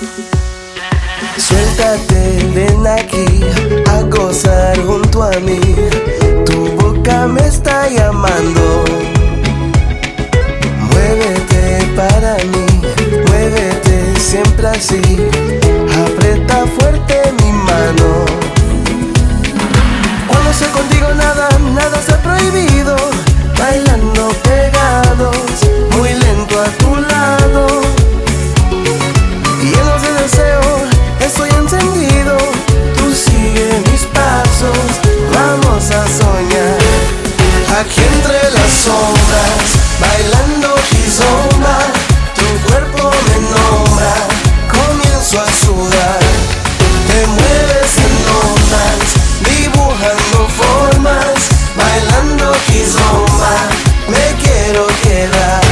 Suéltate, ven aquí a gozar junto a mí. Tu boca me está llamando. Muévete para mí, muévete siempre así. Aprieta fuerte mi mano. Cuando estoy contigo nada está prohibido. Bailando pegados, muy lento a tu lado. Llenos de deseo, estoy encendido. Tú sigue mis pasos, vamos a soñar. Aquí entre las sombras, bailando kizomba. Tu cuerpo me nombra, comienzo a sudar. Te mueves en ondas, dibujando formas. Bailando kizomba, me quiero quedar.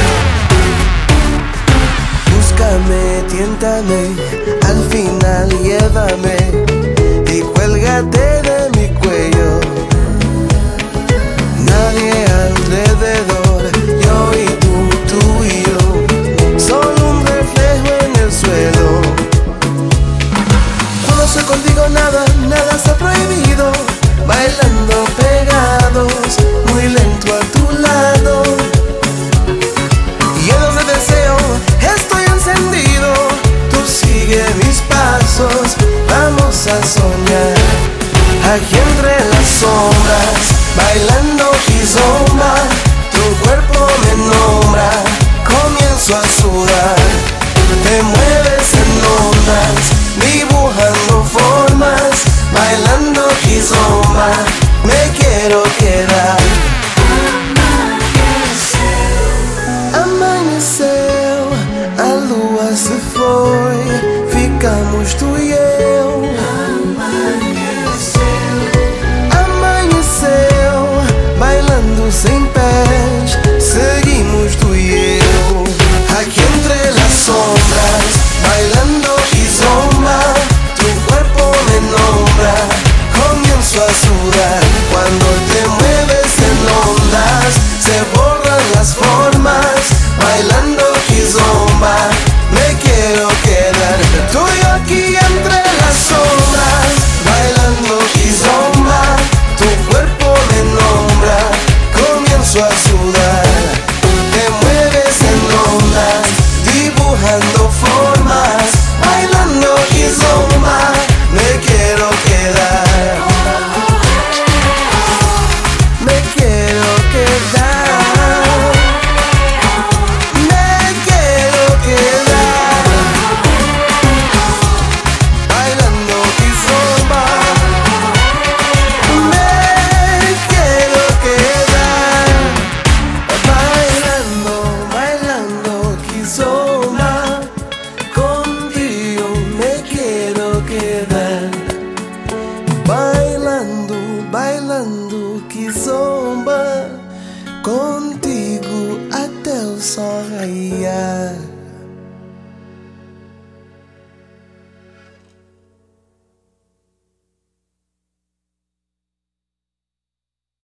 Búscame, tiéntame, al final llévame y cuélgate de mi cuello. Nadie alrededor, yo y tú y yo, solo un reflejo en el suelo. Cuando estoy contigo nada está prohibido. Bailando pegados, muy lento a tu lado. Llenos de deseo, estoy encendido. Tú sigue mis pasos, vamos a soñar. Aquí entre las sombras, bailando kizomba. Tu cuerpo me nombra, comienzo a sudar. Te mueves en ondas, dibujando formas. Bailando kizomba, me quiero quedar. Amanheceu, a lua se foi, ficamos tu e eu. Amanheceu, bailando sem pés, seguimos tu e eu. Aqui entre las sombras, bailando kizomba. Tu cuerpo me nombra, comienzo a sudar. Cuando te mueves en ondas, se borran las formas. Bailando kizomba, me quiero quedar. Estoy aquí entre las sombras, bailando kizomba. Tu cuerpo me nombra, comienzo a sudar. Te mueves en ondas, dibujando formas. Bailando kizomba, me quiero quedar. Me quiero quedar. Me quiero quedar. Bailando kizomba, me quiero quedar. Bailando kizomba. Contigo me quiero quedar. Bailando kizomba. Contigo até o sol raiar.